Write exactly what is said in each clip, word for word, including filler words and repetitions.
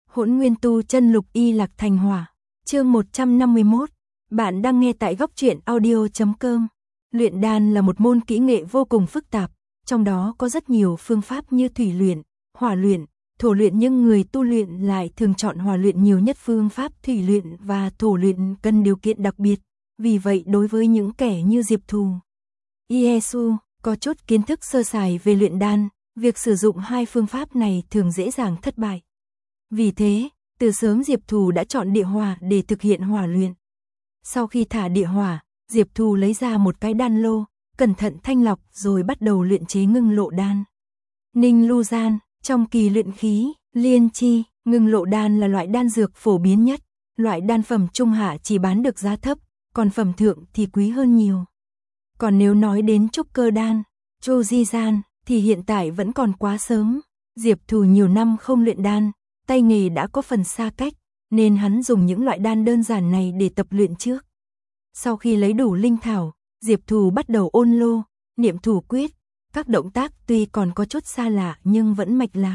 Hỗn Nguyên Tu Chân Lục Y Lạc Thành Hỏa, chương một trăm năm mươi mốt. Bạn đang nghe tại góc truyện audio chấm com. Luyện đan là một môn kỹ nghệ vô cùng phức tạp, trong đó có rất nhiều phương pháp như thủy luyện, hỏa luyện, thổ luyện, nhưng người tu luyện lại thường chọn hỏa luyện nhiều nhất. Phương pháp thủy luyện và thổ luyện cần điều kiện đặc biệt, vì vậy đối với những kẻ như Diệp Thù, Iesu có chút kiến thức sơ sài về luyện đan, việc sử dụng hai phương pháp này thường dễ dàng thất bại. Vì thế, từ sớm Diệp Thù đã chọn địa hỏa để thực hiện hỏa luyện. Sau khi thả địa hỏa, Diệp Thù lấy ra một cái đan lô, cẩn thận thanh lọc rồi bắt đầu luyện chế ngưng lộ đan. Ninh Lu Gian, trong kỳ luyện khí, liên chi, ngưng lộ đan là loại đan dược phổ biến nhất, loại đan phẩm trung hạ chỉ bán được giá thấp, còn phẩm thượng thì quý hơn nhiều. Còn nếu nói đến trúc cơ đan, Chu Di Gian, thì hiện tại vẫn còn quá sớm. Diệp Thù nhiều năm không luyện đan, tay nghề đã có phần xa cách, nên hắn dùng những loại đan đơn giản này để tập luyện trước. Sau khi lấy đủ linh thảo, Diệp Thù bắt đầu ôn lô, niệm thủ quyết, các động tác tuy còn có chút xa lạ nhưng vẫn mạch lạc.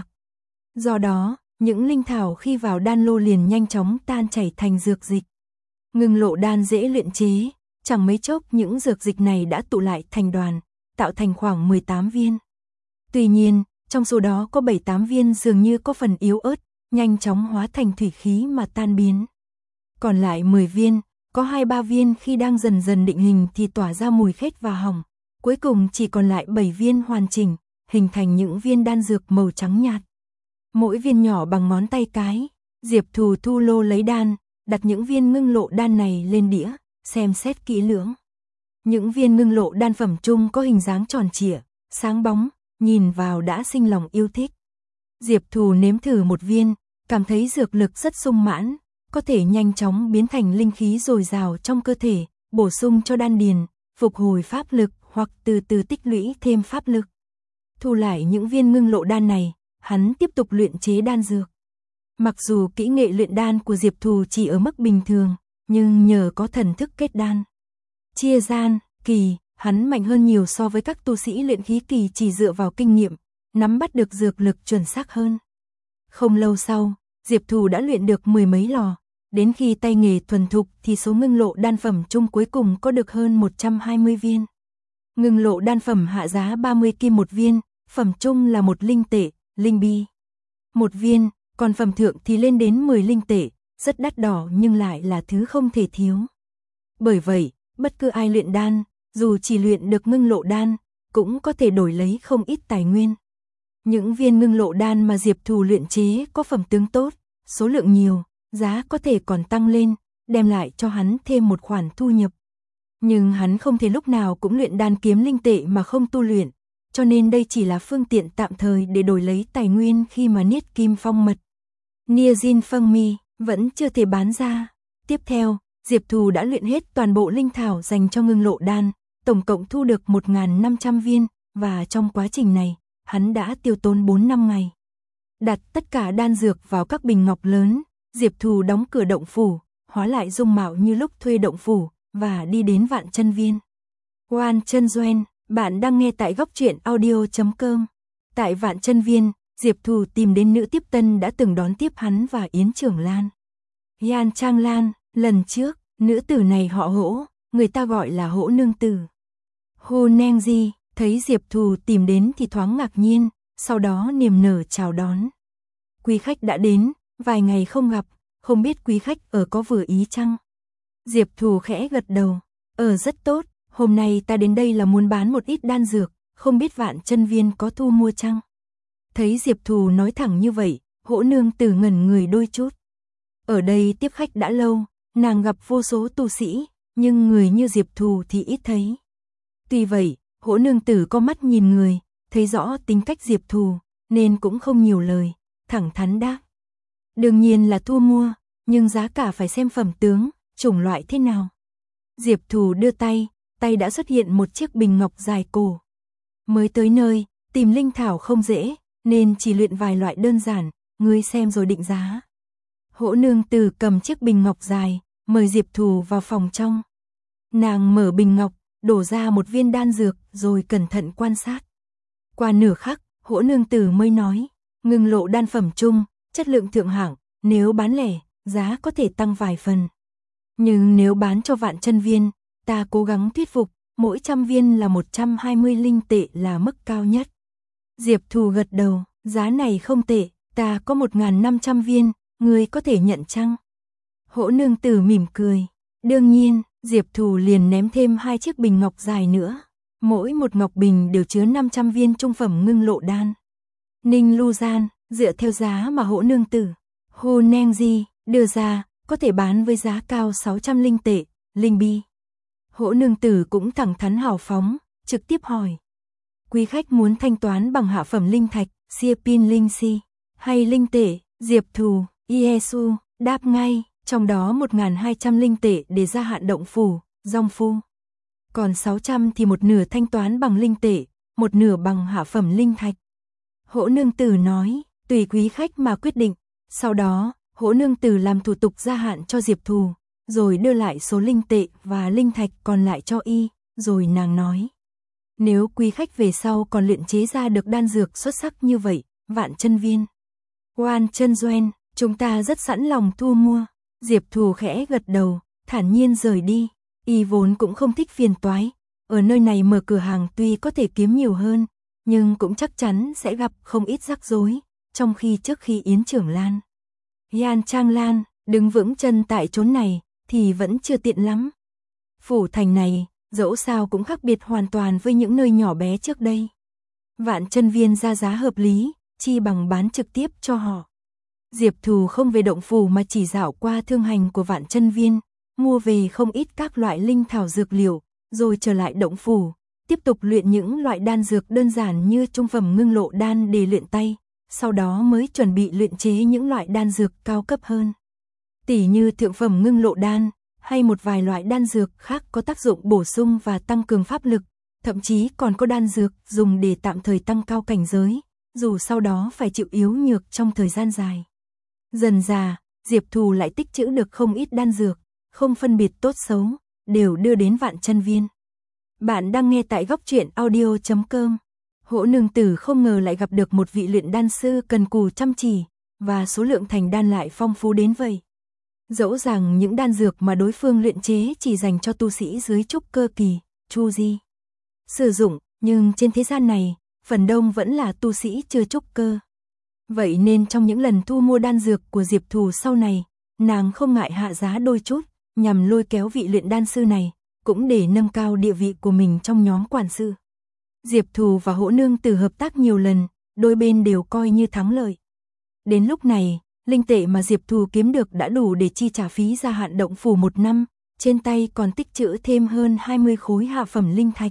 Do đó, những linh thảo khi vào đan lô liền nhanh chóng tan chảy thành dược dịch. Ngưng lộ đan dễ luyện chế, chẳng mấy chốc những dược dịch này đã tụ lại thành đoàn, tạo thành khoảng mười tám viên. Tuy nhiên, trong số đó có bảy tám viên dường như có phần yếu ớt, nhanh chóng hóa thành thủy khí mà tan biến. Còn lại mười viên, có hai ba viên khi đang dần dần định hình thì tỏa ra mùi khét và hỏng. Cuối cùng chỉ còn lại bảy viên hoàn chỉnh, hình thành những viên đan dược màu trắng nhạt. Mỗi viên nhỏ bằng ngón tay cái, Diệp Thù thu lô lấy đan, đặt những viên ngưng lộ đan này lên đĩa, xem xét kỹ lưỡng. Những viên ngưng lộ đan phẩm trung có hình dáng tròn trịa, sáng bóng, nhìn vào đã sinh lòng yêu thích. Diệp Thù nếm thử một viên, cảm thấy dược lực rất sung mãn, có thể nhanh chóng biến thành linh khí dồi dào trong cơ thể, bổ sung cho đan điền, phục hồi pháp lực hoặc từ từ tích lũy thêm pháp lực. Thu lại những viên ngưng lộ đan này, hắn tiếp tục luyện chế đan dược. Mặc dù kỹ nghệ luyện đan của Diệp Thù chỉ ở mức bình thường, nhưng nhờ có thần thức kết đan, chia gian, kỳ, hắn mạnh hơn nhiều so với các tu sĩ luyện khí kỳ chỉ dựa vào kinh nghiệm, nắm bắt được dược lực chuẩn xác hơn. Không lâu sau, Diệp Thù đã luyện được mười mấy lò, đến khi tay nghề thuần thục thì số ngưng lộ đan phẩm chung cuối cùng có được hơn một trăm hai mươi viên. Ngưng lộ đan phẩm hạ giá ba mươi kim một viên, phẩm chung là một linh tệ, linh bi một viên, còn phẩm thượng thì lên đến mười linh tệ, rất đắt đỏ nhưng lại là thứ không thể thiếu. Bởi vậy, bất cứ ai luyện đan, dù chỉ luyện được ngưng lộ đan, cũng có thể đổi lấy không ít tài nguyên. Những viên ngưng lộ đan mà Diệp Thù luyện chế có phẩm tướng tốt, số lượng nhiều, giá có thể còn tăng lên, đem lại cho hắn thêm một khoản thu nhập. Nhưng hắn không thể lúc nào cũng luyện đan kiếm linh tệ mà không tu luyện, cho nên đây chỉ là phương tiện tạm thời để đổi lấy tài nguyên khi mà niết kim phong mật, Nia Jin Phâng Mi, vẫn chưa thể bán ra. Tiếp theo, Diệp Thù đã luyện hết toàn bộ linh thảo dành cho ngưng lộ đan, tổng cộng thu được một nghìn năm trăm viên, và trong quá trình này, hắn đã tiêu tốn bốn năm ngày. Đặt tất cả đan dược vào các bình ngọc lớn, Diệp Thù đóng cửa động phủ, hóa lại dung mạo như lúc thuê động phủ, và đi đến Vạn Chân Viên. Oan Chân Doen, bạn đang nghe tại góc truyện audio chấm com. Tại Vạn Chân Viên, Diệp Thù tìm đến nữ tiếp tân đã từng đón tiếp hắn và Yến Trưởng Lan. Yan Trang Lan, lần trước, nữ tử này họ Hỗ, người ta gọi là Hỗ nương tử. Hồ Neng Di, thấy Diệp Thù tìm đến thì thoáng ngạc nhiên, sau đó niềm nở chào đón. Quý khách đã đến, vài ngày không gặp, không biết quý khách ở có vừa ý chăng? Diệp Thù khẽ gật đầu, ở rất tốt, hôm nay ta đến đây là muốn bán một ít đan dược, không biết Vạn Chân Viên có thu mua chăng? Thấy Diệp Thù nói thẳng như vậy, Hỗ nương tử ngẩn người đôi chút. Ở đây tiếp khách đã lâu, nàng gặp vô số tu sĩ, nhưng người như Diệp Thù thì ít thấy. Tuy vậy, Hỗ nương tử có mắt nhìn người, thấy rõ tính cách Diệp Thù, nên cũng không nhiều lời, thẳng thắn đáp. Đương nhiên là thu mua, nhưng giá cả phải xem phẩm tướng, chủng loại thế nào. Diệp Thù đưa tay, tay đã xuất hiện một chiếc bình ngọc dài cổ. Mới tới nơi, tìm linh thảo không dễ, nên chỉ luyện vài loại đơn giản, ngươi xem rồi định giá. Hỗ nương tử cầm chiếc bình ngọc dài, mời Diệp Thù vào phòng trong. Nàng mở bình ngọc, đổ ra một viên đan dược rồi cẩn thận quan sát. Qua nửa khắc, Hỗ nương tử mới nói, ngưng lộ đan phẩm chung, chất lượng thượng hạng, nếu bán lẻ, giá có thể tăng vài phần. Nhưng nếu bán cho Vạn Chân Viên, ta cố gắng thuyết phục, mỗi trăm viên là một trăm hai mươi linh tệ là mức cao nhất. Diệp Thù gật đầu, giá này không tệ, ta có một nghìn năm trăm viên, ngươi có thể nhận chăng? Hỗ Nương Tử mỉm cười, đương nhiên, Diệp Thù liền ném thêm hai chiếc bình ngọc dài nữa. Mỗi một ngọc bình đều chứa năm trăm viên trung phẩm ngưng lộ đan. Ninh Lu Gian, dựa theo giá mà Hỗ Nương Tử, Hu Neng Di đưa ra, có thể bán với giá cao sáu trăm linh tệ, linh bi. Hỗ Nương Tử cũng thẳng thắn hào phóng, trực tiếp hỏi. Quý khách muốn thanh toán bằng hạ phẩm linh thạch, xia pin linh si, hay linh tệ? Diệp Thù, Iesu, đáp ngay, trong đó một nghìn hai trăm linh tệ để gia hạn động phủ, dòng phu. Còn sáu trăm thì một nửa thanh toán bằng linh tệ, một nửa bằng hạ phẩm linh thạch. Hỗ Nương Tử nói, tùy quý khách mà quyết định. Sau đó, Hỗ Nương Tử làm thủ tục gia hạn cho Diệp Thù, rồi đưa lại số linh tệ và linh thạch còn lại cho y, rồi nàng nói. Nếu quý khách về sau còn luyện chế ra được đan dược xuất sắc như vậy, Vạn Chân Viên, Oan Chân Doen, chúng ta rất sẵn lòng thu mua. Diệp Thù khẽ gật đầu, thản nhiên rời đi. Y vốn cũng không thích phiền toái, ở nơi này mở cửa hàng tuy có thể kiếm nhiều hơn, nhưng cũng chắc chắn sẽ gặp không ít rắc rối, trong khi trước khi Yến Trưởng Lan, Yan Trang Lan đứng vững chân tại chốn này thì vẫn chưa tiện lắm. Phủ thành này, dẫu sao cũng khác biệt hoàn toàn với những nơi nhỏ bé trước đây. Vạn Chân Viên ra giá hợp lý, chi bằng bán trực tiếp cho họ. Diệp Thù không về động phủ mà chỉ dạo qua thương hành của Vạn Chân Viên, mua về không ít các loại linh thảo dược liệu, rồi trở lại động phủ, tiếp tục luyện những loại đan dược đơn giản như trung phẩm ngưng lộ đan để luyện tay, sau đó mới chuẩn bị luyện chế những loại đan dược cao cấp hơn. Tỉ như thượng phẩm ngưng lộ đan, hay một vài loại đan dược khác có tác dụng bổ sung và tăng cường pháp lực, thậm chí còn có đan dược dùng để tạm thời tăng cao cảnh giới, dù sau đó phải chịu yếu nhược trong thời gian dài. Dần dà, Diệp Thù lại tích trữ được không ít đan dược, không phân biệt tốt xấu, đều đưa đến Vạn Chân Viên. Bạn đang nghe tại góc truyện audio chấm com. Hỗ Nương Tử không ngờ lại gặp được một vị luyện đan sư cần cù chăm chỉ, và số lượng thành đan lại phong phú đến vậy. Dẫu rằng những đan dược mà đối phương luyện chế chỉ dành cho tu sĩ dưới trúc cơ kỳ, chu di sử dụng, nhưng trên thế gian này, phần đông vẫn là tu sĩ chưa trúc cơ. Vậy nên trong những lần thu mua đan dược của Diệp Thù sau này, nàng không ngại hạ giá đôi chút, nhằm lôi kéo vị luyện đan sư này, cũng để nâng cao địa vị của mình trong nhóm quản sự. Diệp Thù và Hỗ Nương Tử hợp tác nhiều lần, đôi bên đều coi như thắng lợi. Đến lúc này, linh tệ mà Diệp Thù kiếm được đã đủ để chi trả phí gia hạn động phủ một năm, trên tay còn tích trữ thêm hơn hai mươi khối hạ phẩm linh thạch.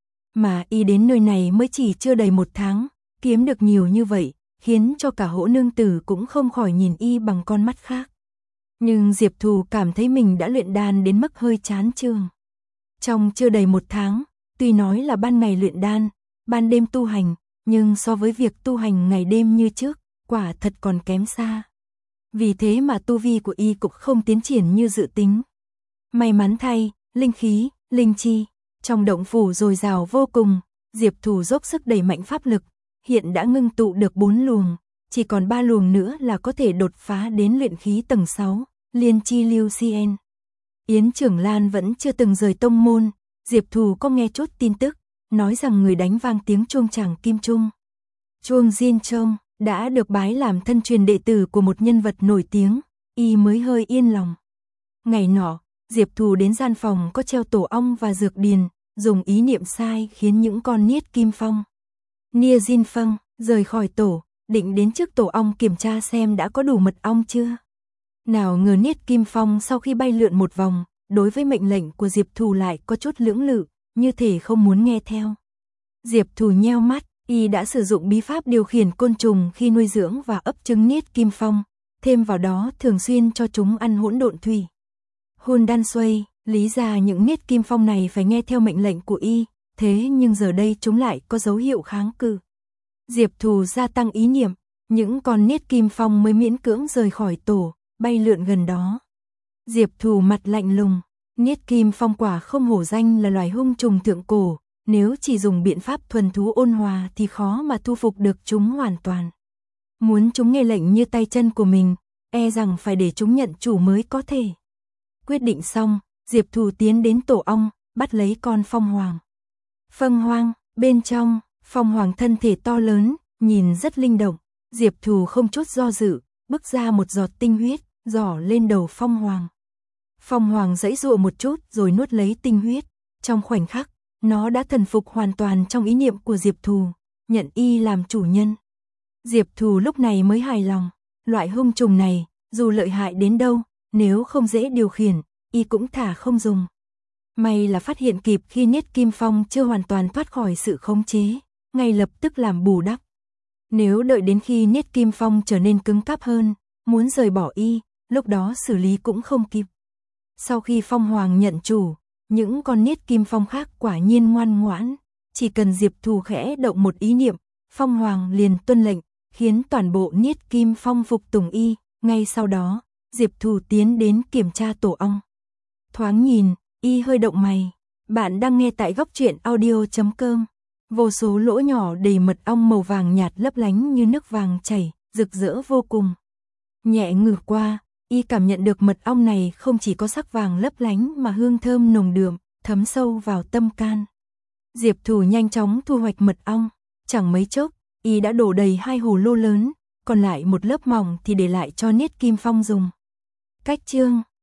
Mà y đến nơi này mới chỉ chưa đầy một tháng, kiếm được nhiều như vậy, khiến cho cả Hỗ Nương Tử cũng không khỏi nhìn y bằng con mắt khác. Nhưng Diệp Thù cảm thấy mình đã luyện đan đến mức hơi chán chường. Trong chưa đầy một tháng, tuy nói là ban ngày luyện đan, ban đêm tu hành, nhưng so với việc tu hành ngày đêm như trước, quả thật còn kém xa. Vì thế mà tu vi của y cũng không tiến triển như dự tính. May mắn thay, linh khí, linh chi, trong động phủ dồi dào vô cùng, Diệp Thù dốc sức đẩy mạnh pháp lực, hiện đã ngưng tụ được bốn luồng, chỉ còn ba luồng nữa là có thể đột phá đến luyện khí tầng sáu, Liên Chi Lưu Cien. Yến Trưởng Lan vẫn chưa từng rời tông môn, Diệp Thù có nghe chút tin tức, nói rằng người đánh vang tiếng chuông chàng kim trung, Chuông Diên Trông, đã được bái làm thân truyền đệ tử của một nhân vật nổi tiếng, y mới hơi yên lòng. Ngày nọ, Diệp Thù đến gian phòng có treo tổ ong và dược điền, dùng ý niệm sai khiến những con niết kim phong, Nia Jin Phăng, rời khỏi tổ, định đến trước tổ ong kiểm tra xem đã có đủ mật ong chưa. Nào ngờ niết kim phong sau khi bay lượn một vòng, đối với mệnh lệnh của Diệp Thù lại có chút lưỡng lự, như thể không muốn nghe theo. Diệp Thù nheo mắt, y đã sử dụng bí pháp điều khiển côn trùng khi nuôi dưỡng và ấp trứng niết kim phong, thêm vào đó thường xuyên cho chúng ăn hỗn độn thủy. Hôn đan xuây, lý ra những niết kim phong này phải nghe theo mệnh lệnh của y, thế nhưng giờ đây chúng lại có dấu hiệu kháng cự. Diệp Thù gia tăng ý niệm, những con niết kim phong mới miễn cưỡng rời khỏi tổ, bay lượn gần đó. Diệp Thù mặt lạnh lùng, niết kim phong quả không hổ danh là loài hung trùng thượng cổ, nếu chỉ dùng biện pháp thuần thú ôn hòa thì khó mà thu phục được chúng hoàn toàn. Muốn chúng nghe lệnh như tay chân của mình, e rằng phải để chúng nhận chủ mới có thể. Quyết định xong, Diệp Thù tiến đến tổ ong, bắt lấy con phong hoàng. Phân hoang, bên trong, phong hoàng thân thể to lớn, nhìn rất linh động. Diệp Thù không chút do dự, bức ra một giọt tinh huyết, rỏ lên đầu phong hoàng. Phong hoàng giãy giụa một chút rồi nuốt lấy tinh huyết. Trong khoảnh khắc, nó đã thần phục hoàn toàn trong ý niệm của Diệp Thù, nhận y làm chủ nhân. Diệp Thù lúc này mới hài lòng. Loại hung trùng này, dù lợi hại đến đâu, nếu không dễ điều khiển, y cũng thả không dùng. May là phát hiện kịp khi Niết Kim Phong chưa hoàn toàn thoát khỏi sự khống chế, ngay lập tức làm bù đắp. Nếu đợi đến khi Niết Kim Phong trở nên cứng cáp hơn, muốn rời bỏ y, lúc đó xử lý cũng không kịp. Sau khi Phong Hoàng nhận chủ, những con Niết Kim Phong khác quả nhiên ngoan ngoãn, chỉ cần Diệp Thù khẽ động một ý niệm, Phong Hoàng liền tuân lệnh, khiến toàn bộ Niết Kim Phong phục tùng y. Ngay sau đó, Diệp Thù tiến đến kiểm tra tổ ong. Thoáng nhìn, y hơi động mày. Bạn đang nghe tại góc truyện audio chấm com. Vô số lỗ nhỏ đầy mật ong màu vàng nhạt lấp lánh như nước vàng chảy, rực rỡ vô cùng. Nhẹ ngửi qua, y cảm nhận được mật ong này không chỉ có sắc vàng lấp lánh mà hương thơm nồng đượm, thấm sâu vào tâm can. Diệp Thù nhanh chóng thu hoạch mật ong, chẳng mấy chốc, y đã đổ đầy hai hồ lô lớn, còn lại một lớp mỏng thì để lại cho Niết Kim Phong dùng. Cách chương